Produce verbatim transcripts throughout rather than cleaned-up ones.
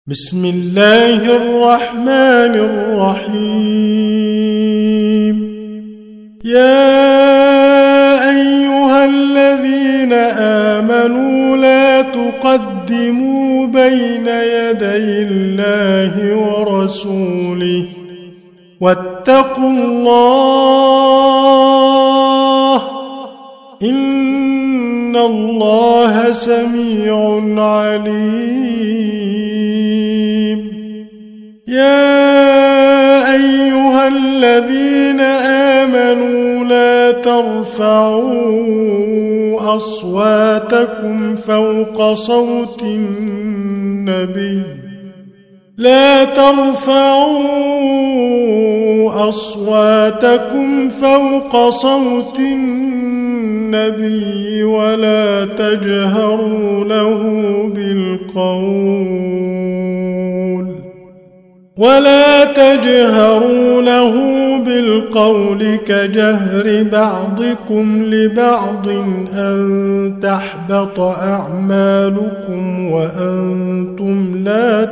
بسم الله الرحمن الرحيم. يا أيها الذين آمنوا لا تقدموا بين يدي الله ورسوله واتقوا الله إن الله سميع عليم. يا أيها الذين آمنوا لا ترفعوا أصواتكم فوق صوت النبي لا ترفعوا أصواتكم فوق صوت النبي ولا تجهروا له بالقول ولا تجهروا له بالقول كجهر بعضكم لبعض أن تحبط أعمالكم وأنتم لا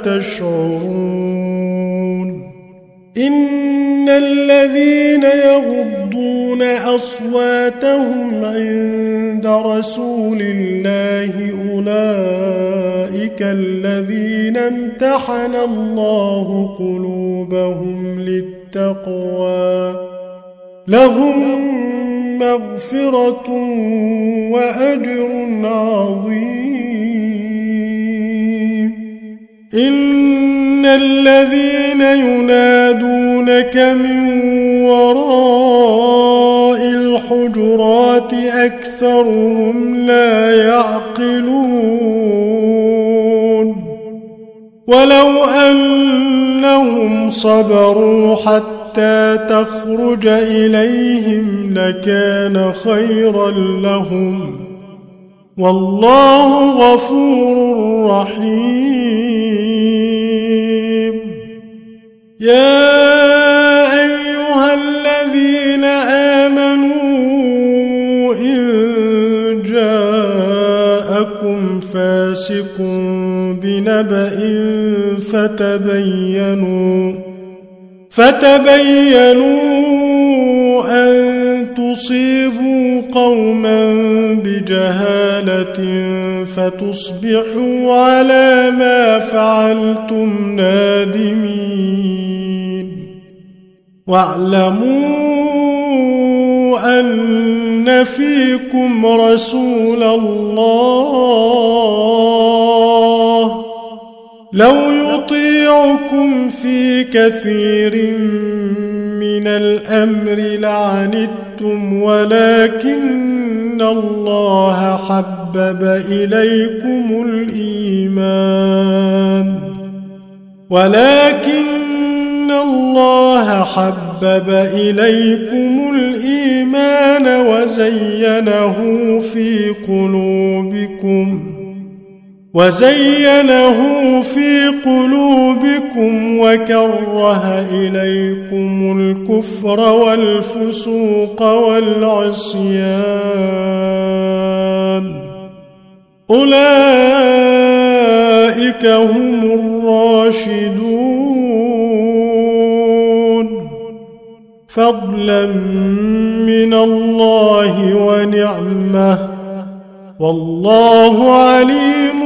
تشعرون. إن الذين يغضون أصواتهم عند رسول الله أولئك الذين امتحن الله قلوبهم للتقوى لهم مغفرة وأجر عظيم. إن الذين ينادونك من وراء الحجرات أكثرهم لا يعقلون. ولو أنهم صبروا حتى تخرج إليهم لكان خيرا لهم والله غفور رحيم. يا أيها الذين آمنوا إن جاءكم فاسق بنبأ فتبينوا فتبينوا أن تصيبوا قوما بجهالة فتصبحوا على ما فعلتم نادمين. واعلموا أن فيكم رسول الله لو يطيعكم في كثير من الأمر لعنتم ولكن الله حبب إليكم الإيمان ولكن الله حبب إليكم الإيمان وزينه في قلوبكم وزينه في قلوبكم وكره إليكم الكفر والفسوق والعصيان أولئك هم الراشدون فضلا من الله ونعمة والله عليم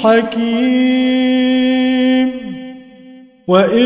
حكيم. وإن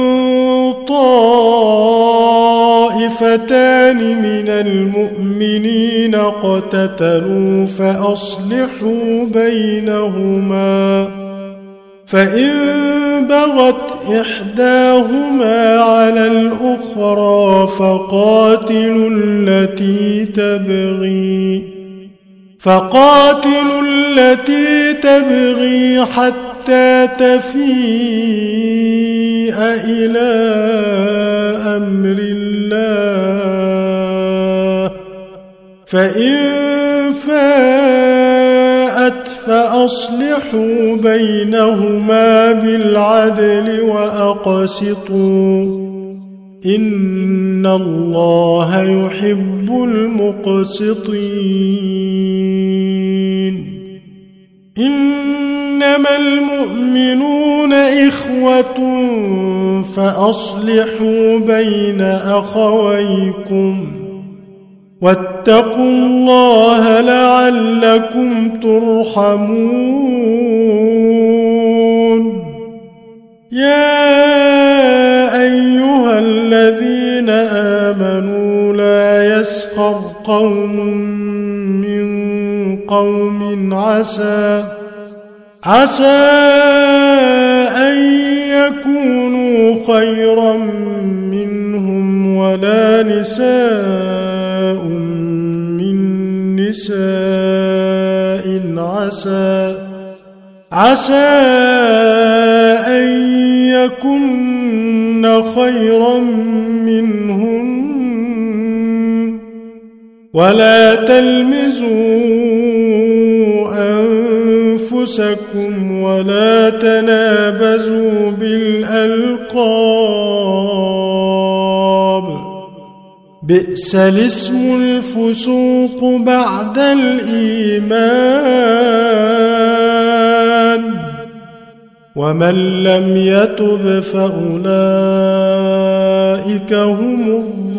طائفتان من المؤمنين اقتتلوا فأصلحوا بينهما فإن بغت إحداهما على الأخرى فقاتلوا التي تبغي فقاتلوا التي تبغي حتى تفيء إلى أمر الله فإن فاءت فأصلحوا بينهما بالعدل وأقسطوا إن الله يحب المقسطين. إنما المؤمنون إخوة فأصلحوا بين أخويكم واتقوا الله لعلكم ترحمون يا أيها الذين آمنوا لا يسخر قوم من قوم عسى عسى أن يكونوا خيرا منهم ولا نساء من نساء عسى عسى أن يكن خيرا منهم ولا تلمزوا أنفسكم ولا تنابزوا بالألقاب بئس الاسم الفسوق بعد الإيمان ومن لم يتب فأولئك هم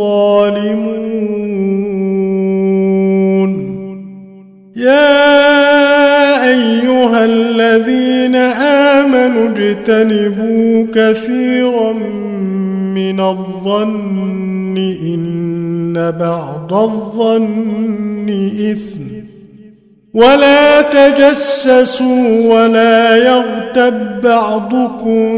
الظالمون يا أيها الذين آمنوا اجتنبوا كثيرا من الظن إن بعض الظن إثم ولا تجسسوا ولا يغتب بعضكم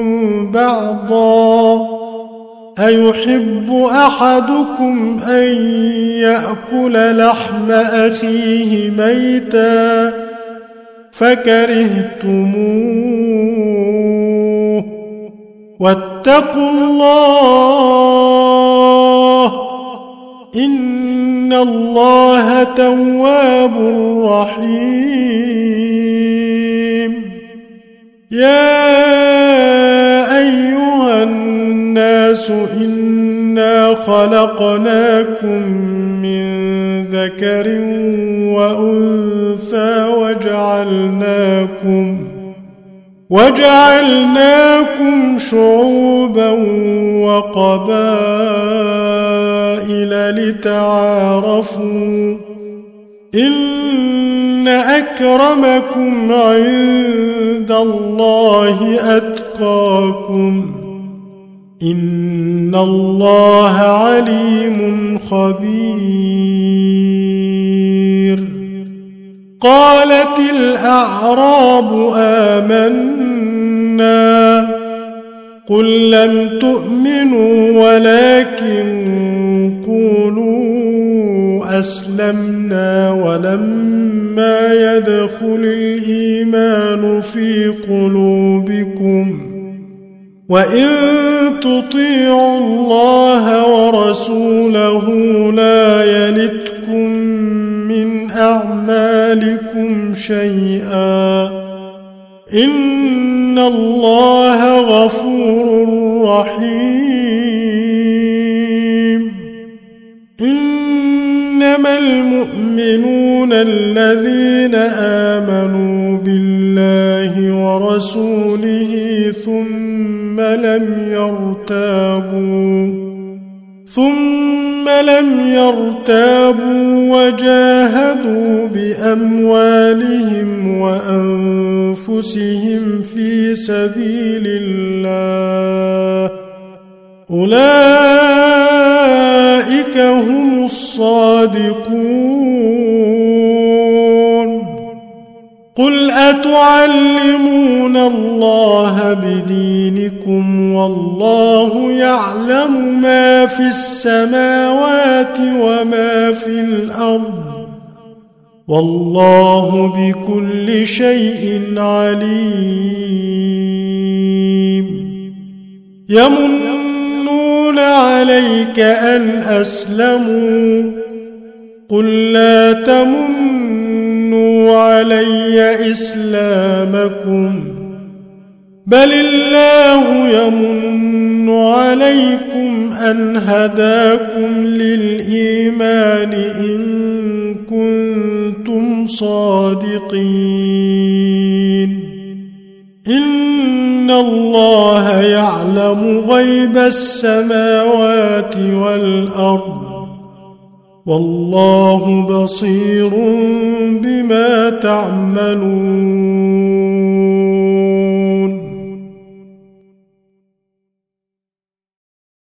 بعضا أيحب أحدكم أن يأكل لحم أخيه ميتا فكرهتموه واتقوا الله إن الله تواب رحيم يا أيها الناس إنا خلقناكم من ذكر وأنثى وجعلناكم وجعلناكم شعوبا وقبائل لتعارفوا إن أكرمكم عند الله أتقاكم إن الله عليم خبير قالت الأعراب آمنا قل لم تؤمنوا ولكن قولوا أسلمنا ولما يدخل الإيمان في قلوبكم وإن تطيعوا الله ورسوله لا يلتكم من أعمالكم شيئا إن الله غفور رحيم إنما المؤمنون الذين آمنوا بالله ورسوله ثم لم يرتابوا ثم لم يرتابوا وجاهدوا بأموالهم وأنفسهم في سبيل الله أولئك هم الصادقون قل أتعلمون الله بدينكم والله يعلم ما في السماوات وما في الأرض والله بكل شيء عليم يمنون عليك أن أسلموا قل لا تمنوا علي إسلامكم بل الله يمن عليكم أن هداكم للإيمان إن كنتم صادقين إن إن الله يعلم غيب السماوات والأرض والله بصير بما تعملون